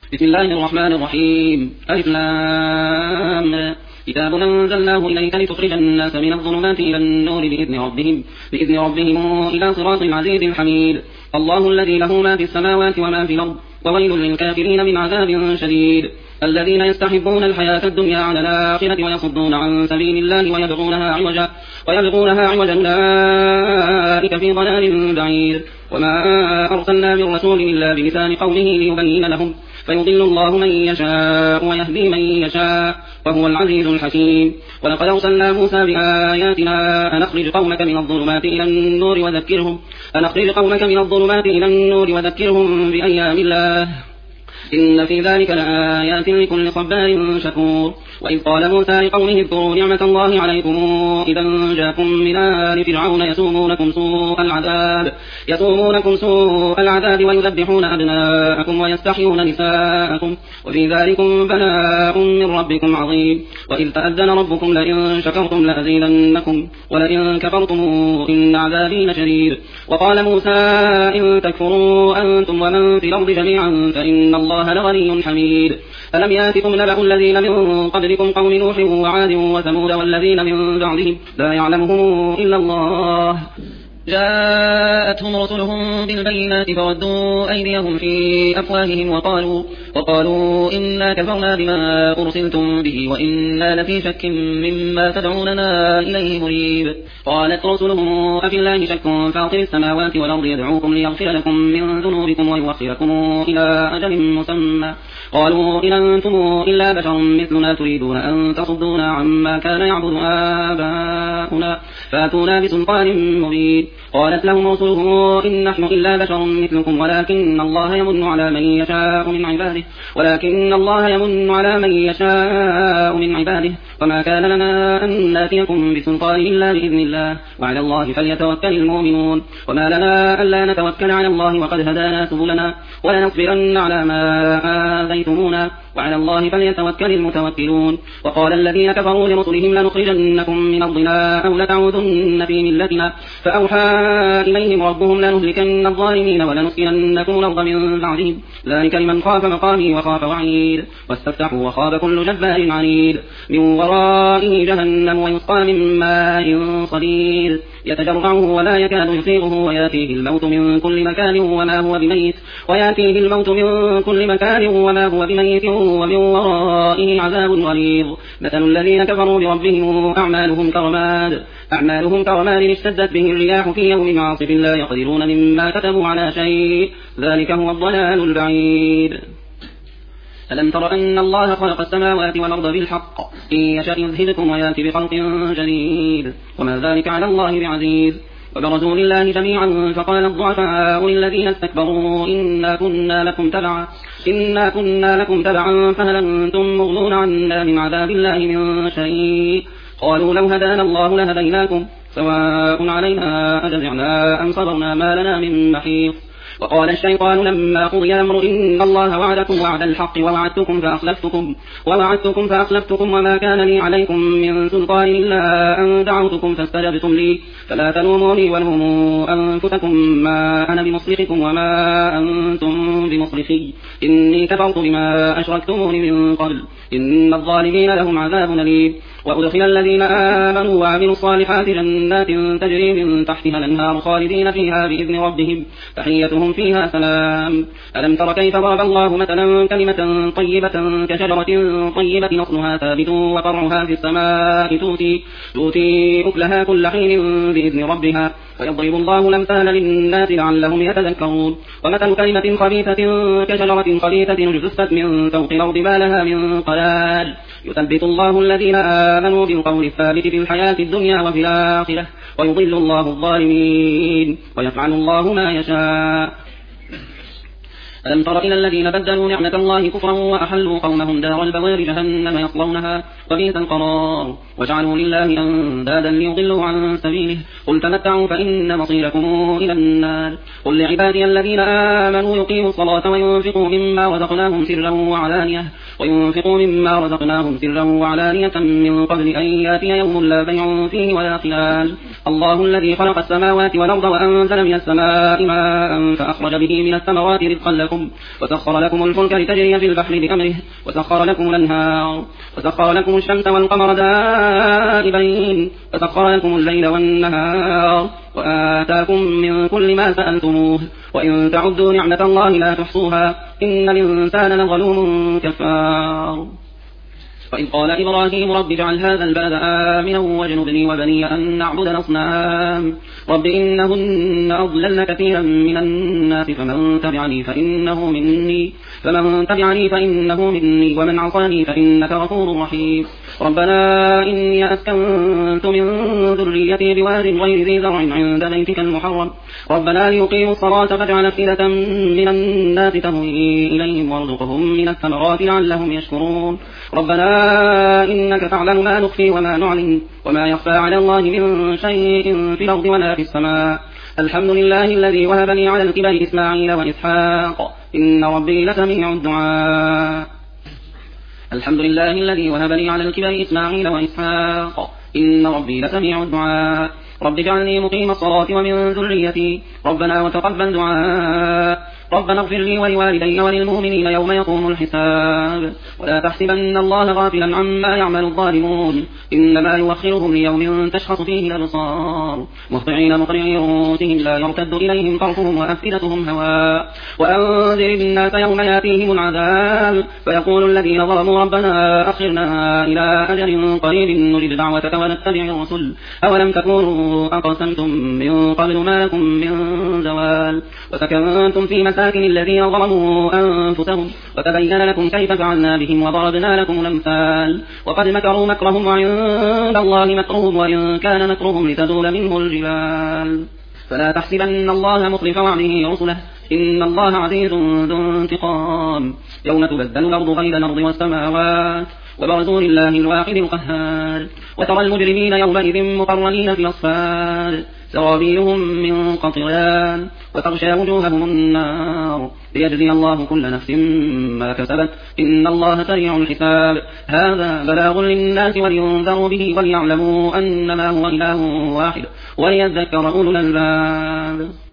بسم الله الرحمن الرحيم. ألف لام كتاب أنزلناه إليك لتخرج الناس من الظلمات إلى النور بإذن ربهم إلى صراط العزيز الحميد. الله الذي له ما في السماوات وما في الأرض وويل للكافرين من عذاب شديد. الذين يستحبون الحياة الدنيا على الآخرة ويصدون عن سبيل الله ويبغونها عوجا أولئك في ضلال بعيد. وما أرسلنا من رسول إلا بلسان قومه ليبين لهم فيضل الله من يشاء ويهدي من يشاء وهو العزيز الحكيم. ولقد أرسلنا موسى بآياتنا أن أخرج قومك من الظلمات إلى النور وذكرهم بأيام الله إن في ذلك لآيات لكل صبار شكور. وإذ قال موسى لقومه اذكروا نعمة الله عليكم إذا جاءكم من آل فرعون يسومونكم سوء العذاب ويذبحون أبناءكم ويستحيون نساءكم وفي ذلكم بلاء من ربكم عظيم. وإذ تأذن ربكم لئن شكرتم لأزيدنكم ولئن كفرتم إن عذابي لشديد. وقال موسى إن تكفروا أنتم ومن في الأرض جميعا فإن الله لغني حميد. ألم يأتكم نبأ الذين من قبلكم قوم نوح وعاد وثمود والذين من بعدهم لا يعلمهم إلا الله جاءتهم رسلهم بالبينات فردوا أيديهم في أفواههم وقالوا إنا كفرنا بما أرسلتم به وإنا لفي شك مما تدعوننا إليه مريب. قالت رسلهم أفي الله شك فاطر السماوات والأرض يدعوكم ليغفر لكم من ذنوبكم ويؤخركم إلى أجل مسمى قالوا إن أنتم إلا بشر مثلنا تريدون أن تصدونا عما كان يعبد آباؤنا فأتونا بسلطان مبين. قالت لهم رسلهم إن نحن إلا بشر مثلكم ولكن الله يمن على من يشاء من عباده وما كان لنا أن ناتيكم بسلطان إلا بإذن الله وعلى الله فليتوكل المؤمنون. وما لنا ألا نتوكل على الله وقد هدانا سبلنا ولنصبرن على ما آذيتمونا وعلى الله فليتوكل المتوكلون. وقال الذين كفروا لرسلهم لنخرجنكم من أرضنا أو لتعودن في ملتنا فأوحى إليهم ربهم لنهلكن الظالمين ولنسكننكم الأرض من بعدهم ذلك لمن خاف مقامي وخاف وعيد. واستفتحوا وخاب كل جبار عنيد. من ورائه جهنم ويسقى من ماء صديد يتجرعه ولا يكاد يصيغه ويأتيه الموت من كل مكان وما هو بميت ومن ورائه عذاب غليظ. مثل الذين كفروا بربهم أعمالهم كرماد اشتدت به الرياح في يوم عاصف لا يقدرون مما كتبوا على شيء ذلك هو الضلال البعيد. ألم تر أن الله خلق السماوات والأرض بالحق إن يشأ يذهبكم ويأتي بخلق جديد وما ذلك على الله بعزيز. وبرزوا لله جميعا فقال الضعفاء للذين استكبروا إنا كنا لكم تبعا فهل أنتم مغنون عنا من عذاب الله من شيء قالوا لو هدانا الله لهديناكم سواء علينا أجزعنا أم صبرنا ما لنا من محيص. وقال الشيطان لما قضي الأمر إن الله وعدكم وعد الحق ووعدتكم فأخلفتكم وما كان لي عليكم من سلطان إلا أن دعوتكم فاستجبتم لي فلا تلوموني ولوموا أنفسكم ما أنا بمصرخكم وما أنتم بمصرخي إني كفرت بما أشركتمون من قبل إن الظالمين لهم عذاب أليم. وأدخل الذين آمنوا وعملوا الصالحات جنات تجري من تحتها الأنهار خالدين فيها بإذن ربهم تحيتهم فيها سلام. ألم تر كيف ضرب الله مثلا كلمة طيبة كشجرة طيبة أصلها ثابت وفرعها في السماء تؤتي أكلها كل حين بإذن ربها ويضرب الله الأمثال للناس لعلهم يتذكرون. ومثل كلمة خبيثة كشجرة خبيثة اجتثت من فوق الأرض ما لها من قرار يثبت الله الذين آمنوا بالقول الثابت في الحياة الدنيا وفي الآخرة ويضل الله الظالمين ويفعل الله ما يشاء. ألم تر إلى الذين بدلوا نعمة الله كفرا وأحلوا قومهم دار البوار جهنم يصلونها وبئس القرار وجعلوا لله أندادا ليضلوا عن سبيله قل تمتعوا فإن مصيركم إلى النار. قل لعبادي الذين آمنوا يقيموا الصلاة وينفقوا مما رزقناهم سرا وينفقوا مما رزقناهم سرا وعلانية من قبل أن يأتي يوم لا بيع فيه ولا خلال. الله الذي خلق السماوات والأرض وأنزل من السماء ماء فأخرج به من الثمرات رزقا لكم وسخر لكم الفلك لتجري في البحر بأمره وسخر لكم الأنهار وسخر لكم الشمس والقمر دائبين وسخر لكم الليل والنهار وآتاكم من كل ما سألتموه وإن تعدوا نعمة الله لا تحصوها إن الإنسان لظلوم كفار. وإذ قال إبراهيم رب اجعل هذا البلد آمنا واجنبني وبني أن نعبد الأصنام رب إنهن أضللن كثيرا من الناس فمن تبعني فإنه مني ومن عصاني فإنك غفور رحيم. ربنا إني أسكنت من ذريتي بواد غير ذي زرع عند بيتك المحرم ربنا ليقيموا الصلاة فاجعل أفئدة من الناس تهوي إليهم وارزقهم من الثمرات لعلهم يشكرون. ربنا إنك تعلم ما نخفي وما نعلن وما يخفى على الله من شيء في الأرض ولا في السماء. الحمد لله الذي وهب لي على الكبر إسماعيل وإسحاق إن ربي لسميع الدعاء. الحمد لله الذي وهب لي على الكبر إسماعيل وإسحاق إن ربي لسميع الدعاء. رب اجعلني مقيم الصلاة ومن ذريتي ربنا وتقبل دعاء. ربنا اغفر لي ولوالدي وللمؤمنين يوم يقوم الحساب. ولا تحسبن الله غافلا عما يعمل الظالمون إنما يؤخرهم ليوم تشخص فيه الأبصار مهطعين مقنعي رؤوسهم لا يرتد إليهم طرفهم وأفئدتهم هواء. وأنذر الناس يوم يأتيهم العذاب فيقول الذين ظلموا ربنا أخرنا إلى أجل قريب نجب دعوتك ونتبع الرسل أولم تكونوا أقسمتم من قبل ما لكم من زوال وسكنتم في مساكن الذين ظلموا أنفسهم وتبين لكم كيف فعلنا بهم وضربنا لكم الأمثال. وقد مكروا مكرهم وعند الله مكرهم وإن كان مكرهم لتزول منه الجبال. فلا تحسبن الله مخلف وعده رسله إن الله عزيز ذو انتقام. يوم تبدل الأرض غير الأرض والسماوات وبرزوا لله الواحد القهار. وترى المجرمين يومئذ مقرنين في الأصفاد سرابيلهم من قطران وتغشى وجوههم النار ليجزي الله كل نفس ما كسبت إن الله سريع الحساب. هذا بلاغ للناس ولينذروا به وليعلموا أنما هو إله واحد وليذكر أولو الألباب.